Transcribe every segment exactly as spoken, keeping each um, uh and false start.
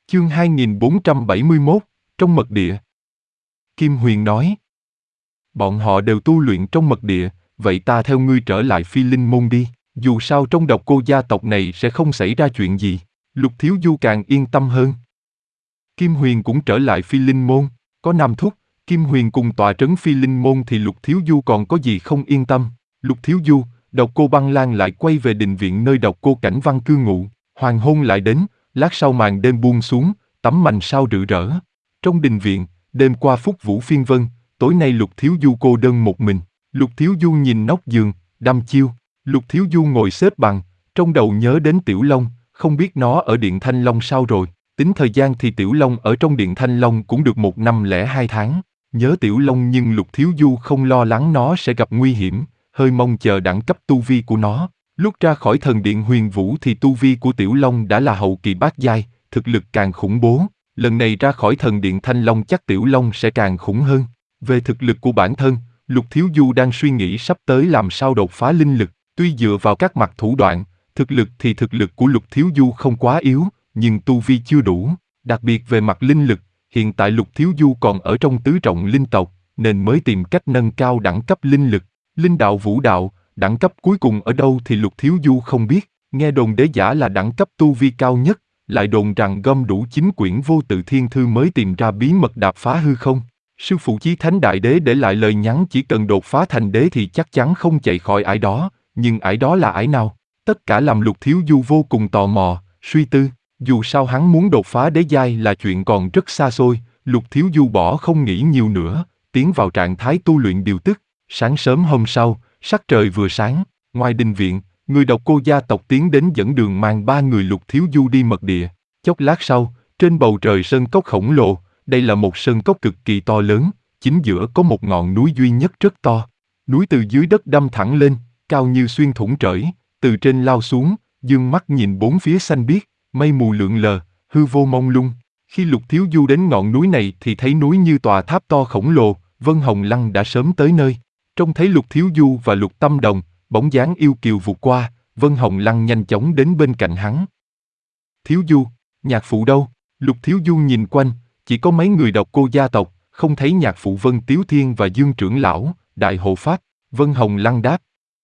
Chương hai nghìn bốn trăm bảy mươi mốt, trong mật địa. Kim Huyền nói. Bọn họ đều tu luyện trong mật địa, vậy ta theo ngươi trở lại Phi Linh Môn đi, dù sao trong Độc Cô gia tộc này sẽ không xảy ra chuyện gì. Lục Thiếu Du càng yên tâm hơn. Kim Huyền cũng trở lại Phi Linh Môn, có Nam Thúc, Kim Huyền cùng tọa trấn Phi Linh Môn thì Lục Thiếu Du còn có gì không yên tâm. Lục Thiếu Du, Độc Cô Băng Lan lại quay về đình viện nơi Độc Cô Cảnh Văn cư ngụ, hoàng hôn lại đến, lát sau màn đêm buông xuống, tấm mành sao rực rỡ. Trong đình viện, đêm qua phúc vũ phiên vân, tối nay Lục Thiếu Du cô đơn một mình. Lục Thiếu Du nhìn nóc giường, đăm chiêu. Lục Thiếu Du ngồi xếp bằng, trong đầu nhớ đến Tiểu Long, không biết nó ở Điện Thanh Long sao rồi. Tính thời gian thì Tiểu Long ở trong Điện Thanh Long cũng được một năm lẻ hai tháng. Nhớ Tiểu Long nhưng Lục Thiếu Du không lo lắng nó sẽ gặp nguy hiểm, hơi mong chờ đẳng cấp tu vi của nó. Lúc ra khỏi thần điện Huyền Vũ thì tu vi của Tiểu Long đã là hậu kỳ bát giai, thực lực càng khủng bố. Lần này ra khỏi thần điện Thanh Long chắc Tiểu Long sẽ càng khủng hơn. Về thực lực của bản thân, Lục Thiếu Du đang suy nghĩ sắp tới làm sao đột phá linh lực. Tuy dựa vào các mặt thủ đoạn, thực lực thì thực lực của Lục Thiếu Du không quá yếu, nhưng tu vi chưa đủ. Đặc biệt về mặt linh lực, hiện tại Lục Thiếu Du còn ở trong tứ trọng linh tộc, nên mới tìm cách nâng cao đẳng cấp linh lực. Linh đạo vũ đạo, đẳng cấp cuối cùng ở đâu thì Lục Thiếu Du không biết. Nghe đồn đế giả là đẳng cấp tu vi cao nhất, lại đồn rằng gom đủ chín quyển vô tự thiên thư mới tìm ra bí mật đạp phá hư không. Sư phụ Chí Thánh Đại Đế để lại lời nhắn chỉ cần đột phá thành đế thì chắc chắn không chạy khỏi ải đó, nhưng ải đó là ải nào? Tất cả làm Lục Thiếu Du vô cùng tò mò, suy tư. Dù sao hắn muốn đột phá đế giai là chuyện còn rất xa xôi, Lục Thiếu Du bỏ không nghĩ nhiều nữa, tiến vào trạng thái tu luyện điều tức. Sáng sớm hôm sau, sắc trời vừa sáng, ngoài đình viện, người Độc Cô gia tộc tiến đến dẫn đường mang ba người Lục Thiếu Du đi mật địa. Chốc lát sau, trên bầu trời sơn cốc khổng lồ, đây là một sơn cốc cực kỳ to lớn, chính giữa có một ngọn núi duy nhất rất to. Núi từ dưới đất đâm thẳng lên, cao như xuyên thủng trời, từ trên lao xuống, dương mắt nhìn bốn phía xanh biếc, mây mù lượn lờ, hư vô mông lung. Khi Lục Thiếu Du đến ngọn núi này thì thấy núi như tòa tháp to khổng lồ, Vân Hồng Lăng đã sớm tới nơi. Trông thấy Lục Thiếu Du và Lục Tâm Đồng, bóng dáng yêu kiều vụt qua, Vân Hồng Lăng nhanh chóng đến bên cạnh hắn. Thiếu Du, nhạc phụ đâu? Lục Thiếu Du nhìn quanh, chỉ có mấy người Độc Cô gia tộc, không thấy nhạc phụ Vân Tiếu Thiên và Dương trưởng lão, Đại hộ pháp. Vân Hồng Lăng đáp.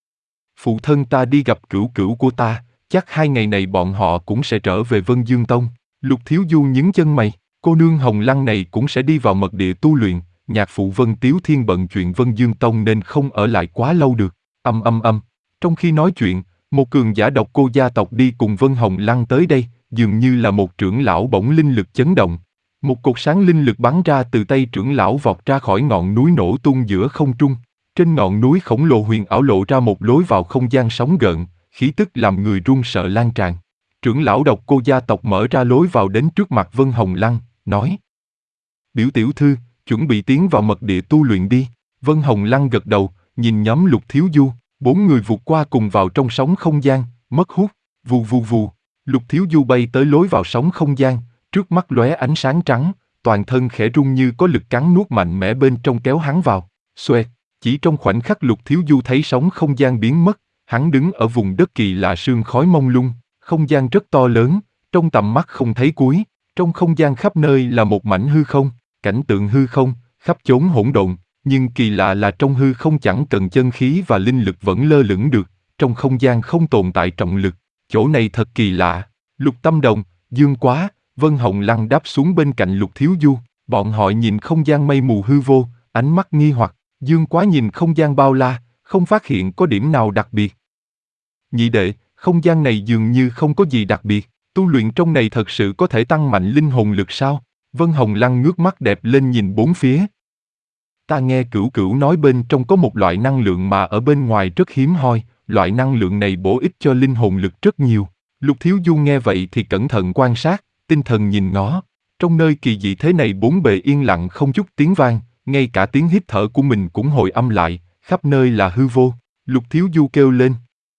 Phụ thân ta đi gặp cửu cửu của ta, chắc hai ngày này bọn họ cũng sẽ trở về Vân Dương Tông. Lục Thiếu Du nhướng chân mày, cô nương Hồng Lăng này cũng sẽ đi vào mật địa tu luyện, nhạc phụ Vân Tiếu Thiên bận chuyện Vân Dương Tông nên không ở lại quá lâu được. Âm âm âm, trong khi nói chuyện, một cường giả Độc Cô gia tộc đi cùng Vân Hồng Lăng tới đây, dường như là một trưởng lão bỗng linh lực chấn động. Một cột sáng linh lực bắn ra từ tay trưởng lão vọt ra khỏi ngọn núi nổ tung giữa không trung. Trên ngọn núi khổng lồ huyền ảo lộ ra một lối vào không gian sóng gợn, khí tức làm người run sợ lan tràn. Trưởng lão Độc Cô gia tộc mở ra lối vào đến trước mặt Vân Hồng Lăng, nói: Biểu tiểu thư, chuẩn bị tiến vào mật địa tu luyện đi. Vân Hồng Lăng gật đầu, nhìn nhóm Lục Thiếu Du, bốn người vụt qua cùng vào trong sóng không gian, mất hút, vù vù vù. Lục Thiếu Du bay tới lối vào sóng không gian, trước mắt lóe ánh sáng trắng, toàn thân khẽ rung như có lực cắn nuốt mạnh mẽ bên trong kéo hắn vào. Xoẹt, chỉ trong khoảnh khắc Lục Thiếu Du thấy sóng không gian biến mất, hắn đứng ở vùng đất kỳ lạ sương khói mông lung, không gian rất to lớn, trong tầm mắt không thấy cuối, trong không gian khắp nơi là một mảnh hư không, cảnh tượng hư không, khắp chốn hỗn độn, nhưng kỳ lạ là trong hư không chẳng cần chân khí và linh lực vẫn lơ lửng được, trong không gian không tồn tại trọng lực, chỗ này thật kỳ lạ. Lục Tâm Đồng, Dương Quá, Vân Hồng Lăng đáp xuống bên cạnh Lục Thiếu Du, bọn họ nhìn không gian mây mù hư vô, ánh mắt nghi hoặc. Dương Quá nhìn không gian bao la, không phát hiện có điểm nào đặc biệt. Nhị đệ, không gian này dường như không có gì đặc biệt, tu luyện trong này thật sự có thể tăng mạnh linh hồn lực sao? Vân Hồng Lăng ngước mắt đẹp lên nhìn bốn phía. Ta nghe cửu cửu nói bên trong có một loại năng lượng mà ở bên ngoài rất hiếm hoi, loại năng lượng này bổ ích cho linh hồn lực rất nhiều. Lục Thiếu Du nghe vậy thì cẩn thận quan sát, tinh thần nhìn ngó. Trong nơi kỳ dị thế này bốn bề yên lặng không chút tiếng vang, ngay cả tiếng hít thở của mình cũng hồi âm lại, khắp nơi là hư vô. Lục Thiếu Du kêu lên.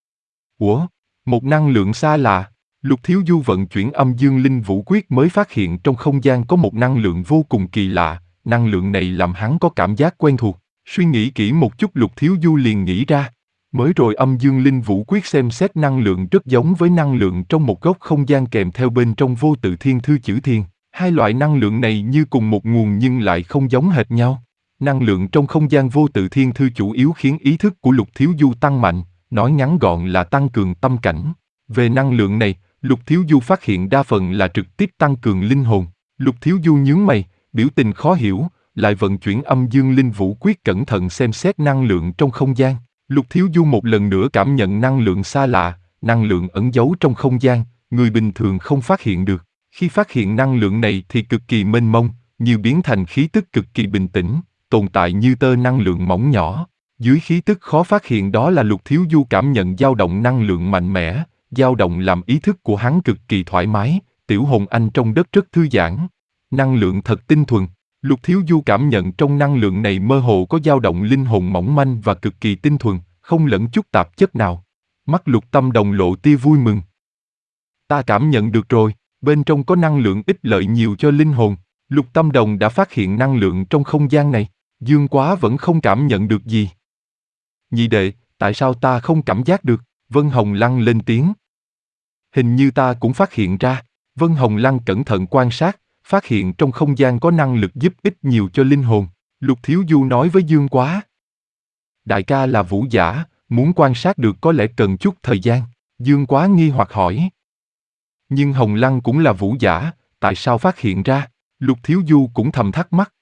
Ủa, một năng lượng xa lạ. Lục Thiếu Du vận chuyển âm dương linh vũ quyết mới phát hiện trong không gian có một năng lượng vô cùng kỳ lạ, năng lượng này làm hắn có cảm giác quen thuộc. Suy nghĩ kỹ một chút Lục Thiếu Du liền nghĩ ra. Mới rồi âm dương linh vũ quyết xem xét năng lượng rất giống với năng lượng trong một góc không gian kèm theo bên trong vô tự thiên thư chữ thiên. Hai loại năng lượng này như cùng một nguồn nhưng lại không giống hệt nhau. Năng lượng trong không gian vô tự thiên thư chủ yếu khiến ý thức của Lục Thiếu Du tăng mạnh, nói ngắn gọn là tăng cường tâm cảnh. Về năng lượng này, Lục Thiếu Du phát hiện đa phần là trực tiếp tăng cường linh hồn. Lục Thiếu Du nhướng mày, biểu tình khó hiểu, lại vận chuyển âm dương linh vũ quyết cẩn thận xem xét năng lượng trong không gian. Lục Thiếu Du một lần nữa cảm nhận năng lượng xa lạ, năng lượng ẩn giấu trong không gian, người bình thường không phát hiện được. Khi phát hiện năng lượng này thì cực kỳ mênh mông, như biến thành khí tức cực kỳ bình tĩnh, tồn tại như tơ năng lượng mỏng nhỏ. Dưới khí tức khó phát hiện đó là Lục Thiếu Du cảm nhận dao động năng lượng mạnh mẽ, dao động làm ý thức của hắn cực kỳ thoải mái, tiểu hồn anh trong đất rất thư giãn. Năng lượng thật tinh thuần. Lục Thiếu Du cảm nhận trong năng lượng này mơ hồ có dao động linh hồn mỏng manh và cực kỳ tinh thuần, không lẫn chút tạp chất nào. Mắt Lục Tâm Đồng lộ tia vui mừng. Ta cảm nhận được rồi, bên trong có năng lượng ích lợi nhiều cho linh hồn. Lục Tâm Đồng đã phát hiện năng lượng trong không gian này, Dương Quá vẫn không cảm nhận được gì. Nhị đệ, tại sao ta không cảm giác được? Vân Hồng Lăng lên tiếng. Hình như ta cũng phát hiện ra. Vân Hồng Lăng cẩn thận quan sát, phát hiện trong không gian có năng lực giúp ích nhiều cho linh hồn. Lục Thiếu Du nói với Dương Quá. Đại ca là vũ giả, muốn quan sát được có lẽ cần chút thời gian. Dương Quá nghi hoặc hỏi. Nhưng Hồng Lăng cũng là vũ giả, tại sao phát hiện ra? Lục Thiếu Du cũng thầm thắc mắc.